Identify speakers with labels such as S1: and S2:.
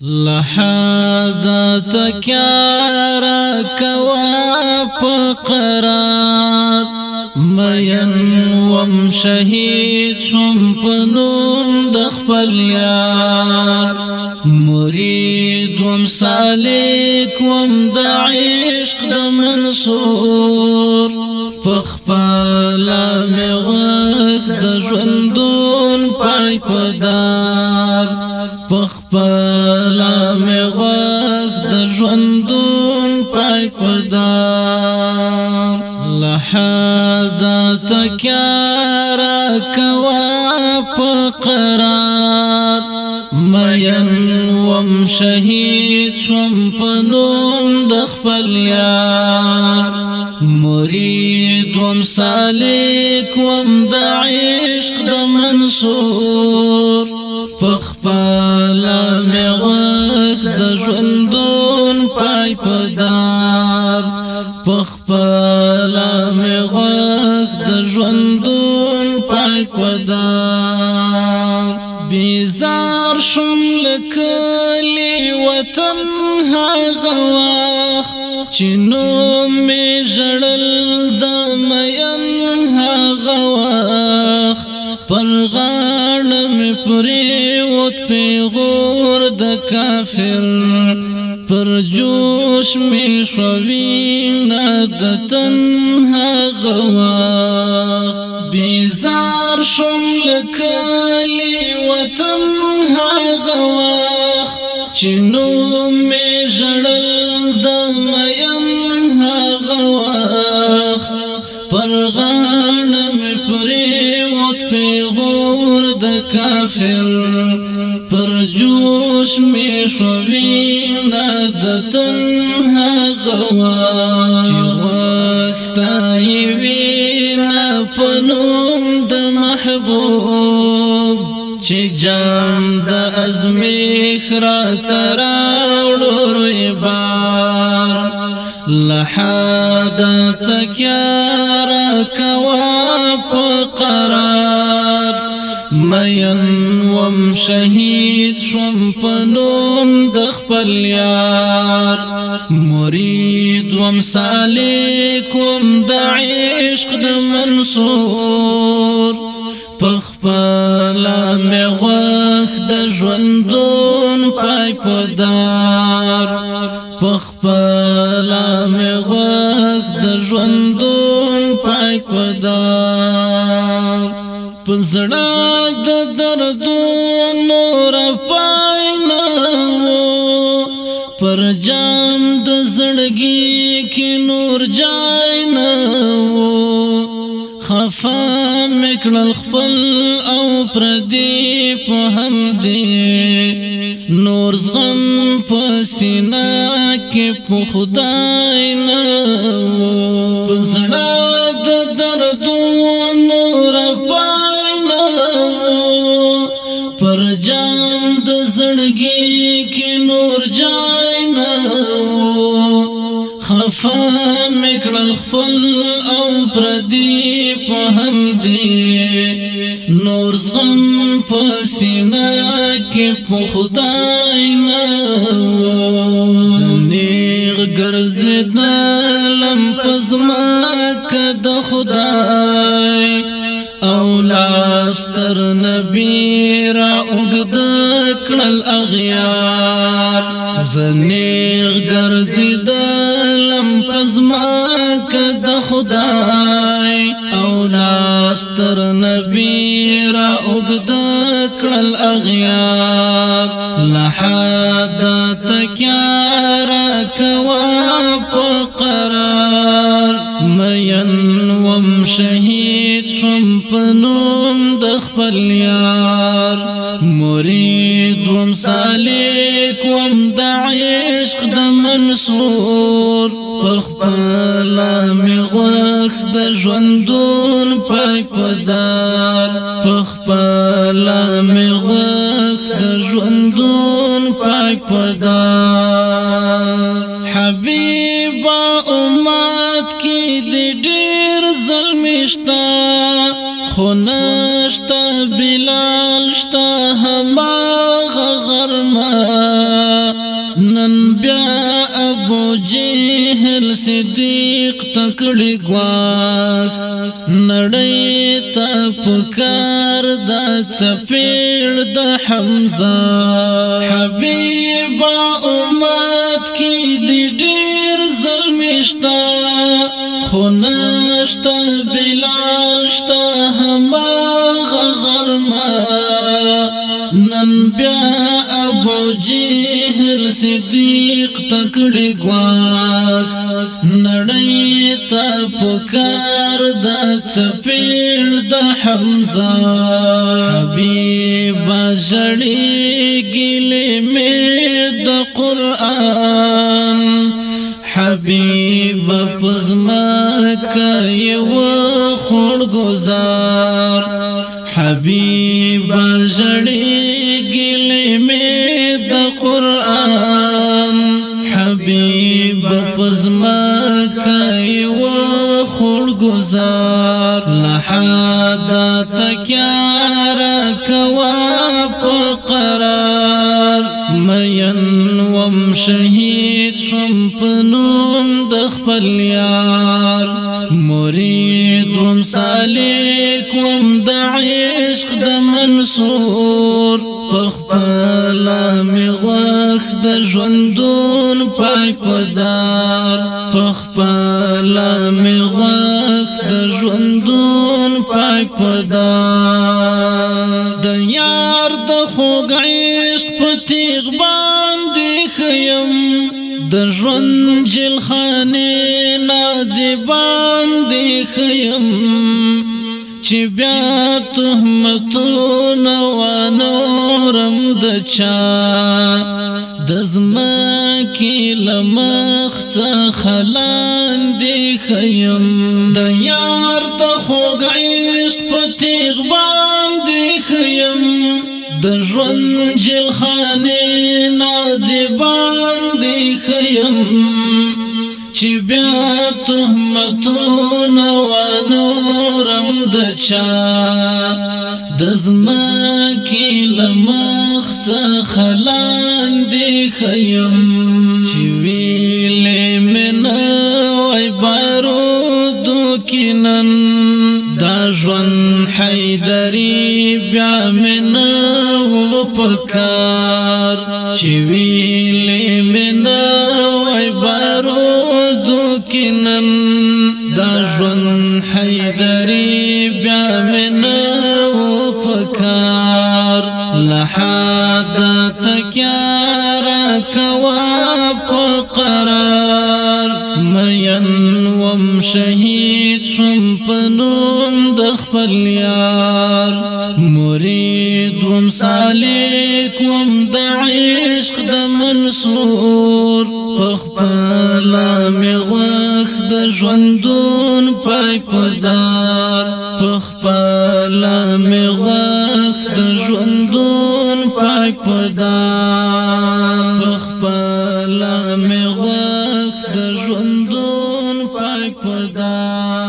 S1: لحادت کیارا کوا پا قرار مین وم شهید شم پنوم دخپل یار مرید وم سالک وم دا عشق دا منصور پخپالا می غک دا جوندون پای پدار پخپالا می غک دا جوندون پای پدار لحادت کیارا کوا پا قرار مین وم شهید شم پنوم دخپل یار مرید وم سالک وم دا عشق دا منصور پخپالا می غک دا جوندون پای پدار پخپالا می غک دا جوندون پای پدار بیزار شم لکلی وطن هاغه وخت چې نوم می ژړل د مین هاغه وخت پر غاړه مې پرېوت پیغور د کافر پر جوش می شو وینه د تن هاغه وخت بیزار شم لکلی وطن هاغه وخت چې نوم می ژړل د مین هاغه وخت پر غاړه مې پرېوت پیغور د کافر پر جوش می شو وینه د تن هاغه وخت چې غوښتی وینه په نوم د محبوب چې جام د ازمیخ راته راوړو روی بار لحادت کیارا کوا په قرار مین وم شهید شم په نوم د خپل یار مرید وم سالک وم د عشق د منصور پخپالا می غوښ د ژوندون پای پدار پخپالا می غوښ د ژوندون پای پدار پزړه د دردونو رپای نه پر جام د زړګي کې نور جای نه خفا مکړل خپل او پردی په هم دی نور زغم په سینا کې په خدای نه پزړه د دردونو رپای نه پر جام د زړګي کې نور جای نه خفا مکړل خپل او پردی په هم دی نور زغم په سینا کې په خدای نه زنیغ ګرځېدلم په ځمکه د خدای او لاستر نبی را اوږد کړل اغیار زنیغ ګرځېدلم په ځمکه د خدای او لاستر نبی را اوږد کړل اغیار لحادت کیارا کوا په قرار مین وم شهید شم په نوم د خپل یار مرید وم سالک وم د عشق د منصور پخپالا می غوښ د ژوندون پای پدار پخپالا می غوښ د ژوندون پای پدار حبیبا امت کی دی ډیر ظلم شتا خو نشتا بلال شتا هماغه غرمه نن بیا ابو جهل صدیق تکړی ګواښ نړۍ ته پکار د څپېړ د حمزه حبیبا امت کی دی ډیر ظلم شتا خو نشتا بلال شتا هماغه غرمه نن بیا ابو جهل صدیق تکړی ګواښ نړۍ ته پکار د څپېړ د حمزه حبیبا ژړېږي مې د قرآن حبیبا پزماکه یو خوړ گزار حبیبا ژړېږي مې د قرآن حبیبا پزماکه یو خوړ گزار لحادا تکیارا کوا په قرار مین وم شهید شم پنوم د خپل یار مرید وم سالک وم د عشق د منصور پخپلا می غوښ د ژوندون پاک پدار پخپلا می غوښ د ژوندون پاک پدار د یار د خوږ عشق په تیغ باندې خیم د ژوند جلخانې نه د باندې خیم چې بیا تهمتونه وانورم د چا د ځمکې له مخ څخه لاندې خیم د یار د خوږ عشق په تیغ باندې خیم د ژوند جلخانې نه د باندې خیم چې بیا تهمتونه وانورم د چا د ځمکې له مخ څخه لاندې خیم چې ویلې مې نه وای بارودو کې نن دا ژوند حیدري بیا مې نه و پکار چې ویلې مې نه وای بارودو کې نن دا ژوند حیدري بیا مې نه و پکار لحادا تکیارا کوا په قرار مین وم شهید شم پنوم د خپل یار مرید وم سالک وم د عشق د منصور پخپلا می غوښ د ژوندون پاک پدار پخپلا می غوښ د ژوندون پاک پدار پخپلا می غوښ د ژوندون پاک پدار